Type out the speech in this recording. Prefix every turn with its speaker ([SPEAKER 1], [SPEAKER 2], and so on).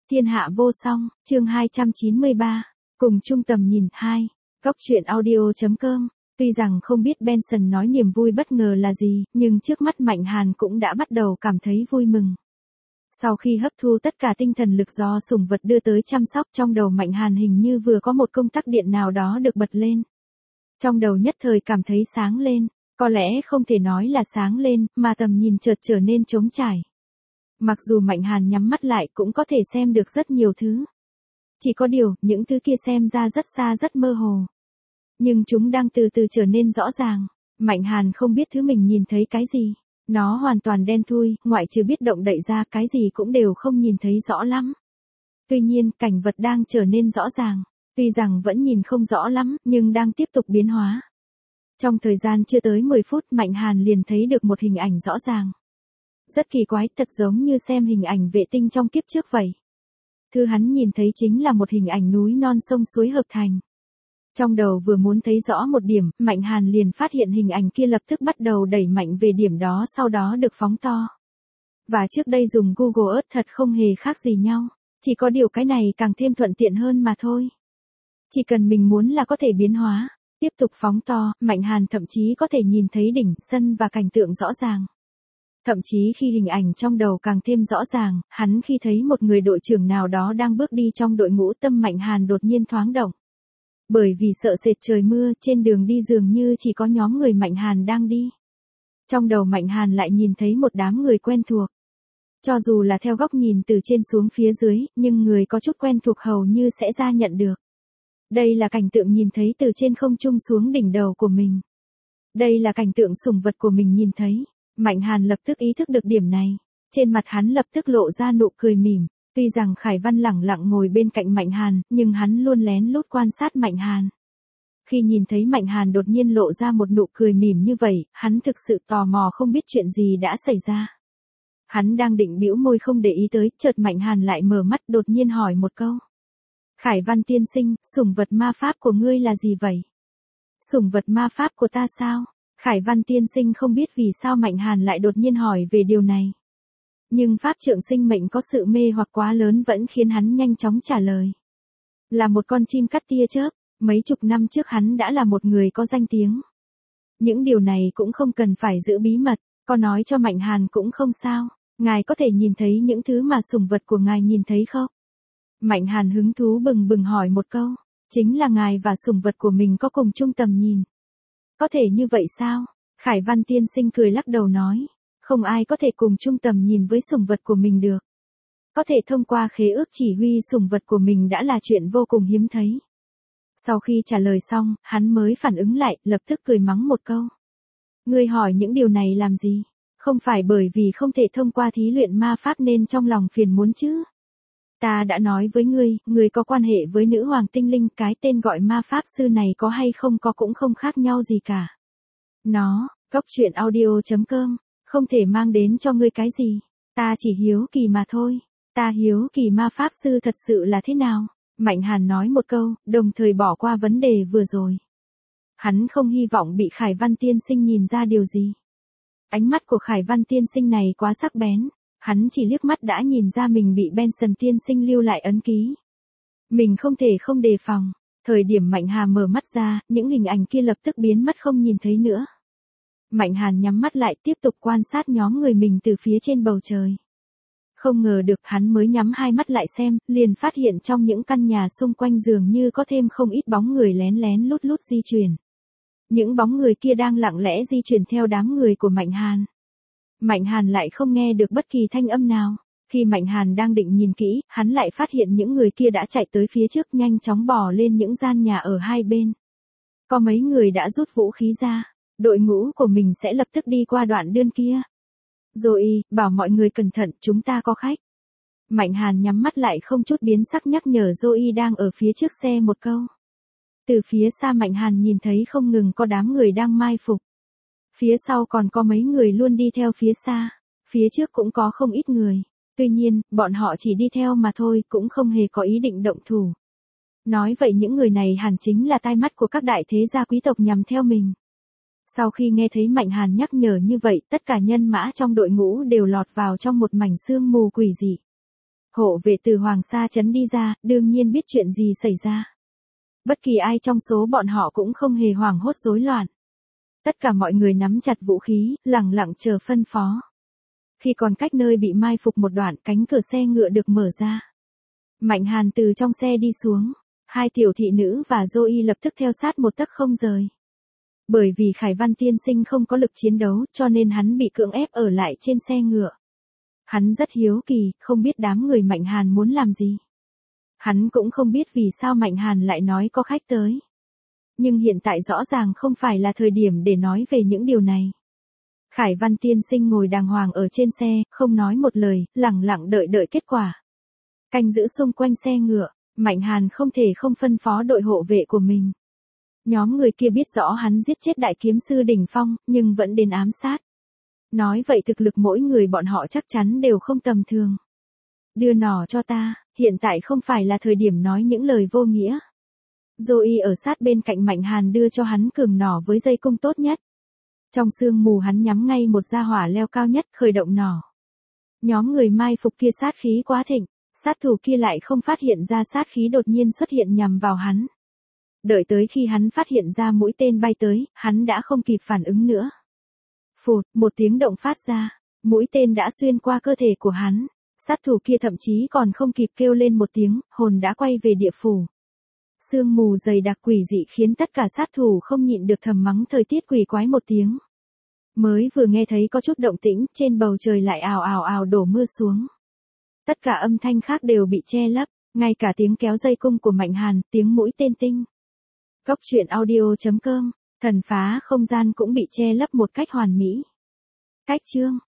[SPEAKER 1] Thiên hạ vô song, chương 293, cùng chung tầm nhìn 2, góc truyện audio.com. Tuy rằng không biết Benson nói niềm vui bất ngờ là gì, nhưng trước mắt Mạnh Hàn cũng đã bắt đầu cảm thấy vui mừng. Sau khi hấp thu tất cả tinh thần lực do sủng vật đưa tới chăm sóc, trong đầu Mạnh Hàn hình như vừa có một công tắc điện nào đó được bật lên. Trong đầu nhất thời cảm thấy sáng lên, có lẽ không thể nói là sáng lên, mà tầm nhìn chợt trở nên trống trải. Mặc dù Mạnh Hàn nhắm mắt lại cũng có thể xem được rất nhiều thứ. Chỉ có điều, những thứ kia xem ra rất xa rất mơ hồ. Nhưng chúng đang từ từ trở nên rõ ràng. Mạnh Hàn không biết thứ mình nhìn thấy cái gì. Nó hoàn toàn đen thui, ngoại trừ biết động đậy ra cái gì cũng đều không nhìn thấy rõ lắm. Tuy nhiên, cảnh vật đang trở nên rõ ràng. Tuy rằng vẫn nhìn không rõ lắm, nhưng đang tiếp tục biến hóa. Trong thời gian chưa tới 10 phút, Mạnh Hàn liền thấy được một hình ảnh rõ ràng. Rất kỳ quái, thật giống như xem hình ảnh vệ tinh trong kiếp trước vậy. Thứ hắn nhìn thấy chính là một hình ảnh núi non sông suối hợp thành. Trong đầu vừa muốn thấy rõ một điểm, Mạnh Hàn liền phát hiện hình ảnh kia lập tức bắt đầu đẩy mạnh về điểm đó, sau đó được phóng to. Và trước đây dùng Google Earth thật không hề khác gì nhau. Chỉ có điều cái này càng thêm thuận tiện hơn mà thôi. Chỉ cần mình muốn là có thể biến hóa. Tiếp tục phóng to, Mạnh Hàn thậm chí có thể nhìn thấy đỉnh, sân và cảnh tượng rõ ràng. Thậm chí khi hình ảnh trong đầu càng thêm rõ ràng, hắn khi thấy một người đội trưởng nào đó đang bước đi trong đội ngũ, tâm Mạnh Hàn đột nhiên thoáng động. Bởi vì sợ sệt trời mưa, trên đường đi dường như chỉ có nhóm người Mạnh Hàn đang đi. Trong đầu Mạnh Hàn lại nhìn thấy một đám người quen thuộc. Cho dù là theo góc nhìn từ trên xuống phía dưới, nhưng người có chút quen thuộc hầu như sẽ ra nhận được. Đây là cảnh tượng nhìn thấy từ trên không trung xuống đỉnh đầu của mình. Đây là cảnh tượng sủng vật của mình nhìn thấy. Mạnh Hàn lập tức ý thức được điểm này. Trên mặt hắn lập tức lộ ra nụ cười mỉm. Tuy rằng Khải Văn lẳng lặng ngồi bên cạnh Mạnh Hàn, nhưng hắn luôn lén lút quan sát Mạnh Hàn. Khi nhìn thấy Mạnh Hàn đột nhiên lộ ra một nụ cười mỉm như vậy, hắn thực sự tò mò không biết chuyện gì đã xảy ra. Hắn đang định bĩu môi không để ý tới, chợt Mạnh Hàn lại mở mắt đột nhiên hỏi một câu. Khải Văn tiên sinh, sủng vật ma pháp của ngươi là gì vậy? Sủng vật ma pháp của ta sao? Khải Văn tiên sinh không biết vì sao Mạnh Hàn lại đột nhiên hỏi về điều này. Nhưng pháp trượng sinh mệnh có sự mê hoặc quá lớn vẫn khiến hắn nhanh chóng trả lời. Là một con chim cắt tia chớp, mấy chục năm trước hắn đã là một người có danh tiếng. Những điều này cũng không cần phải giữ bí mật, có nói cho Mạnh Hàn cũng không sao. Ngài có thể nhìn thấy những thứ mà sủng vật của ngài nhìn thấy không? Mạnh Hàn hứng thú bừng bừng hỏi một câu. Chính là ngài và sủng vật của mình có cùng chung tầm nhìn. Có thể như vậy sao? Khải Văn tiên sinh cười lắc đầu nói. Không ai có thể cùng chung tầm nhìn với sủng vật của mình được. Có thể thông qua khế ước chỉ huy sủng vật của mình đã là chuyện vô cùng hiếm thấy. Sau khi trả lời xong, hắn mới phản ứng lại, lập tức cười mắng một câu. Ngươi hỏi những điều này làm gì? Không phải bởi vì không thể thông qua thí luyện ma pháp nên trong lòng phiền muốn chứ? Ta đã nói với ngươi, ngươi có quan hệ với nữ hoàng tinh linh, cái tên gọi ma pháp sư này có hay không có cũng không khác nhau gì cả. Nó, góc truyện audio.com, không thể mang đến cho ngươi cái gì. Ta chỉ hiếu kỳ mà thôi. Ta hiếu kỳ ma pháp sư thật sự là thế nào? Mạnh Hàn nói một câu, đồng thời bỏ qua vấn đề vừa rồi. Hắn không hy vọng bị Khải Văn tiên sinh nhìn ra điều gì. Ánh mắt của Khải Văn tiên sinh này quá sắc bén. Hắn chỉ liếc mắt đã nhìn ra mình bị Benson tiên sinh lưu lại ấn ký. Mình không thể không đề phòng. Thời điểm Mạnh Hà mở mắt ra, những hình ảnh kia lập tức biến mất không nhìn thấy nữa. Mạnh Hàn nhắm mắt lại tiếp tục quan sát nhóm người mình từ phía trên bầu trời. Không ngờ được hắn mới nhắm hai mắt lại xem, liền phát hiện trong những căn nhà xung quanh dường như có thêm không ít bóng người lén lén lút lút di chuyển. Những bóng người kia đang lặng lẽ di chuyển theo đám người của Mạnh Hàn. Mạnh Hàn lại không nghe được bất kỳ thanh âm nào. Khi Mạnh Hàn đang định nhìn kỹ, hắn lại phát hiện những người kia đã chạy tới phía trước nhanh chóng bò lên những gian nhà ở hai bên. Có mấy người đã rút vũ khí ra. Đội ngũ của mình sẽ lập tức đi qua đoạn đơn kia. Rồi, bảo mọi người cẩn thận, chúng ta có khách. Mạnh Hàn nhắm mắt lại không chút biến sắc nhắc nhở Zoe đang ở phía trước xe một câu. Từ phía xa Mạnh Hàn nhìn thấy không ngừng có đám người đang mai phục. Phía sau còn có mấy người luôn đi theo phía xa. Phía trước cũng có không ít người. Tuy nhiên, bọn họ chỉ đi theo mà thôi, cũng không hề có ý định động thủ. Nói vậy những người này hẳn chính là tai mắt của các đại thế gia quý tộc nhằm theo mình. Sau khi nghe thấy Mạnh Hàn nhắc nhở như vậy, tất cả nhân mã trong đội ngũ đều lọt vào trong một mảnh sương mù quỷ dị. Hộ vệ từ Hoàng Sa trấn đi ra, đương nhiên biết chuyện gì xảy ra. Bất kỳ ai trong số bọn họ cũng không hề hoảng hốt rối loạn. Tất cả mọi người nắm chặt vũ khí, lặng lặng chờ phân phó. Khi còn cách nơi bị mai phục một đoạn, cánh cửa xe ngựa được mở ra. Mạnh Hàn từ trong xe đi xuống. Hai tiểu thị nữ và Zoe lập tức theo sát một tấc không rời. Bởi vì Khải Văn tiên sinh không có lực chiến đấu, cho nên hắn bị cưỡng ép ở lại trên xe ngựa. Hắn rất hiếu kỳ, không biết đám người Mạnh Hàn muốn làm gì. Hắn cũng không biết vì sao Mạnh Hàn lại nói có khách tới. Nhưng hiện tại rõ ràng không phải là thời điểm để nói về những điều này. Khải Văn tiên sinh ngồi đàng hoàng ở trên xe, không nói một lời, lặng lặng đợi kết quả. Canh giữ xung quanh xe ngựa, Mạnh Hàn không thể không phân phó đội hộ vệ của mình. Nhóm người kia biết rõ hắn giết chết đại kiếm sư đỉnh phong, nhưng vẫn đến ám sát. Nói vậy thực lực mỗi người bọn họ chắc chắn đều không tầm thường. Đưa nỏ cho ta, hiện tại không phải là thời điểm nói những lời vô nghĩa. Zoe ở sát bên cạnh Mạnh Hàn đưa cho hắn cường nỏ với dây cung tốt nhất. Trong sương mù hắn nhắm ngay một gia hỏa leo cao nhất, khởi động nỏ. Nhóm người mai phục kia sát khí quá thịnh, sát thủ kia lại không phát hiện ra sát khí đột nhiên xuất hiện nhằm vào hắn. Đợi tới khi hắn phát hiện ra mũi tên bay tới, hắn đã không kịp phản ứng nữa. Phụt, một tiếng động phát ra, mũi tên đã xuyên qua cơ thể của hắn. Sát thủ kia thậm chí còn không kịp kêu lên một tiếng, hồn đã quay về địa phủ. Sương mù dày đặc quỷ dị khiến tất cả sát thủ không nhịn được thầm mắng thời tiết quỷ quái một tiếng. Mới vừa nghe thấy có chút động tĩnh, trên bầu trời lại ào ào ào đổ mưa xuống. Tất cả âm thanh khác đều bị che lấp, ngay cả tiếng kéo dây cung của Mạnh Hàn, tiếng mũi tên tinh. Cốc truyện audio.com, thần phá không gian cũng bị che lấp một cách hoàn mỹ. Cách chương